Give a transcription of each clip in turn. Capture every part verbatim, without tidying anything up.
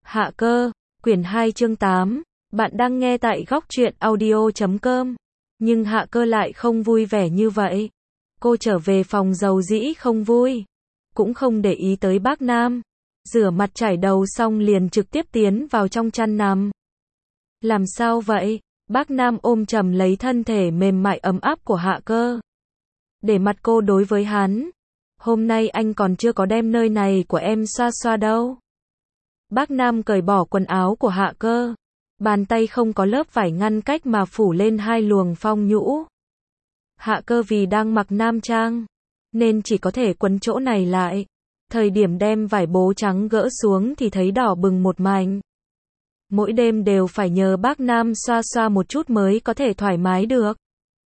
Hạ cơ, quyển hai chương tám, bạn đang nghe tại góc truyện audio chấm com. Nhưng hạ cơ lại không vui vẻ như vậy. Cô trở về phòng dầu dĩ không vui. Cũng không để ý tới bác Nam. Rửa mặt chải đầu xong liền trực tiếp tiến vào trong chăn nằm. Làm sao vậy? Bác Nam ôm chầm lấy thân thể mềm mại ấm áp của hạ cơ. Để mặt cô đối với hắn. Hôm nay anh còn chưa có đem nơi này của em xoa xoa đâu. Bác Nam cởi bỏ quần áo của hạ cơ. Bàn tay không có lớp vải ngăn cách mà phủ lên hai luồng phong nhũ. Hạ cơ vì đang mặc nam trang, nên chỉ có thể quấn chỗ này lại. Thời điểm đem vải bố trắng gỡ xuống thì thấy đỏ bừng một mảnh. Mỗi đêm đều phải nhờ bác Nam xoa xoa một chút mới có thể thoải mái được.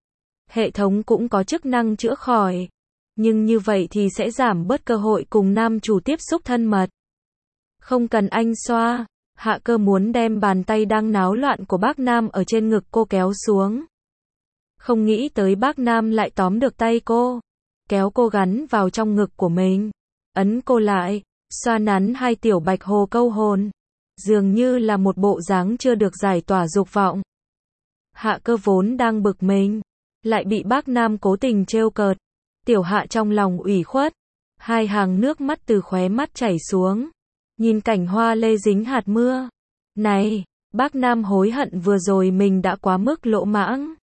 Hệ thống cũng có chức năng chữa khỏi. Nhưng như vậy thì sẽ giảm bớt cơ hội cùng nam chủ tiếp xúc thân mật. Không cần anh xoa. Hạ cơ muốn đem bàn tay đang náo loạn của bác Nam ở trên ngực cô kéo xuống. Không nghĩ tới bác Nam lại tóm được tay cô. Kéo cô gắn vào trong ngực của mình. Ấn cô lại. Xoa nắn hai tiểu bạch hồ câu hồn. Dường như là một bộ dáng chưa được giải tỏa dục vọng. Hạ cơ vốn đang bực mình. Lại bị bác Nam cố tình trêu cợt. Tiểu hạ trong lòng ủy khuất. Hai hàng nước mắt từ khóe mắt chảy xuống. Nhìn cảnh hoa lê dính hạt mưa. Này, bác Nam hối hận vừa rồi mình đã quá mức lỗ mãng.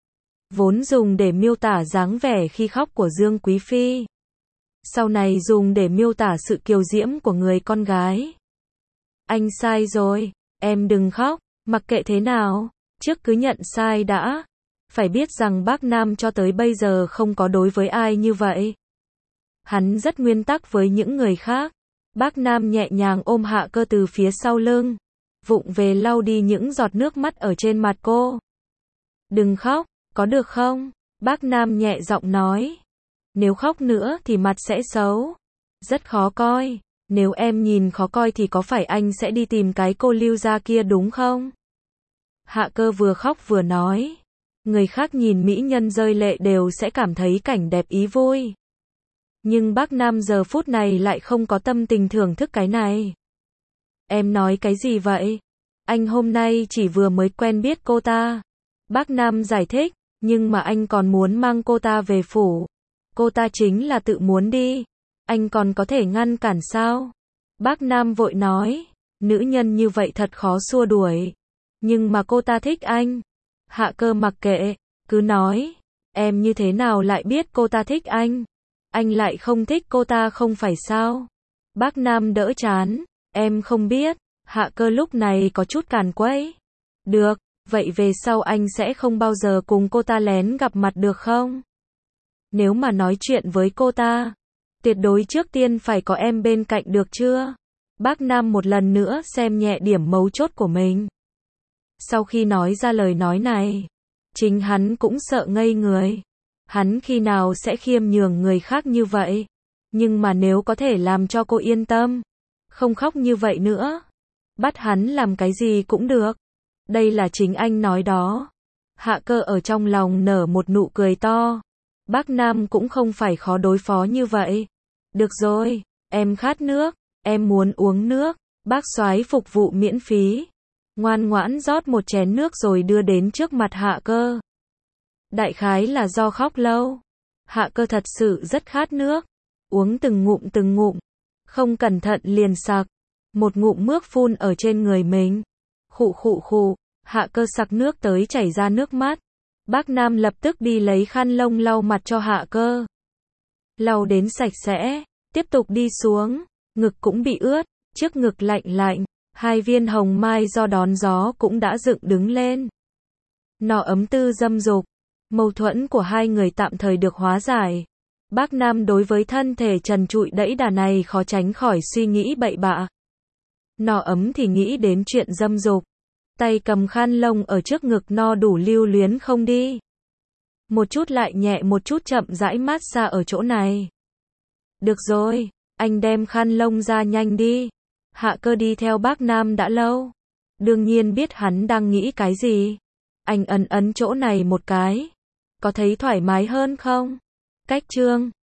Vốn dùng để miêu tả dáng vẻ khi khóc của Dương Quý Phi. Sau này dùng để miêu tả sự kiều diễm của người con gái. Anh sai rồi, em đừng khóc, mặc kệ thế nào, trước cứ nhận sai đã. Phải biết rằng bác Nam cho tới bây giờ không có đối với ai như vậy. Hắn rất nguyên tắc với những người khác. Bác Nam nhẹ nhàng ôm hạ cơ từ phía sau lưng. Vụng về lau đi những giọt nước mắt ở trên mặt cô. Đừng khóc, có được không? Bác Nam nhẹ giọng nói. Nếu khóc nữa thì mặt sẽ xấu. Rất khó coi. Nếu em nhìn khó coi thì có phải anh sẽ đi tìm cái cô Lưu gia kia đúng không? Hạ cơ vừa khóc vừa nói. Người khác nhìn mỹ nhân rơi lệ đều sẽ cảm thấy cảnh đẹp ý vui. Nhưng bác Nam giờ phút này lại không có tâm tình thưởng thức cái này. Em nói cái gì vậy? Anh hôm nay chỉ vừa mới quen biết cô ta. Bác Nam giải thích, nhưng mà anh còn muốn mang cô ta về phủ. Cô ta chính là tự muốn đi. Anh còn có thể ngăn cản sao? Bác Nam vội nói, nữ nhân như vậy thật khó xua đuổi. Nhưng mà cô ta thích anh. Hạ cơ mặc kệ, cứ nói, em như thế nào lại biết cô ta thích anh? Anh lại không thích cô ta không phải sao? Bác Nam đỡ chán, em không biết. Hạ cơ lúc này có chút càn quấy. Được, vậy về sau anh sẽ không bao giờ cùng cô ta lén gặp mặt được không? Nếu mà nói chuyện với cô ta, tuyệt đối trước tiên phải có em bên cạnh được chưa? Bác Nam một lần nữa xem nhẹ điểm mấu chốt của mình. Sau khi nói ra lời nói này, chính hắn cũng sợ ngây người. Hắn khi nào sẽ khiêm nhường người khác như vậy? Nhưng mà nếu có thể làm cho cô yên tâm, không khóc như vậy nữa, bắt hắn làm cái gì cũng được. Đây là chính anh nói đó. Hạ cơ ở trong lòng nở một nụ cười to. Bác Nam cũng không phải khó đối phó như vậy. Được rồi, em khát nước, em muốn uống nước. Bác soái phục vụ miễn phí. Ngoan ngoãn rót một chén nước rồi đưa đến trước mặt hạ cơ. Đại khái là do khóc lâu. Hạ cơ thật sự rất khát nước. Uống từng ngụm từng ngụm. Không cẩn thận liền sặc. Một ngụm nước phun ở trên người mình. Khụ khụ khụ. Hạ cơ sặc nước tới chảy ra nước mắt. Bác Nam lập tức đi lấy khăn lông lau mặt cho hạ cơ. Lau đến sạch sẽ. Tiếp tục đi xuống. Ngực cũng bị ướt. Trước ngực lạnh lạnh. Hai viên hồng mai do đón gió cũng đã dựng đứng lên. Nọ ấm tư dâm dục. Mâu thuẫn của hai người tạm thời được hóa giải. Bác Nam đối với thân thể trần trụi đẫy đà này khó tránh khỏi suy nghĩ bậy bạ. Nọ ấm thì nghĩ đến chuyện dâm dục. Tay cầm khăn lông ở trước ngực no đủ lưu luyến không đi. Một chút lại nhẹ một chút chậm rãi mát xa ở chỗ này. Được rồi, anh đem khăn lông ra nhanh đi. Hạ cơ đi theo bác Nam đã lâu. Đương nhiên biết hắn đang nghĩ cái gì. Anh ấn ấn chỗ này một cái. Có thấy thoải mái hơn không? Cách chương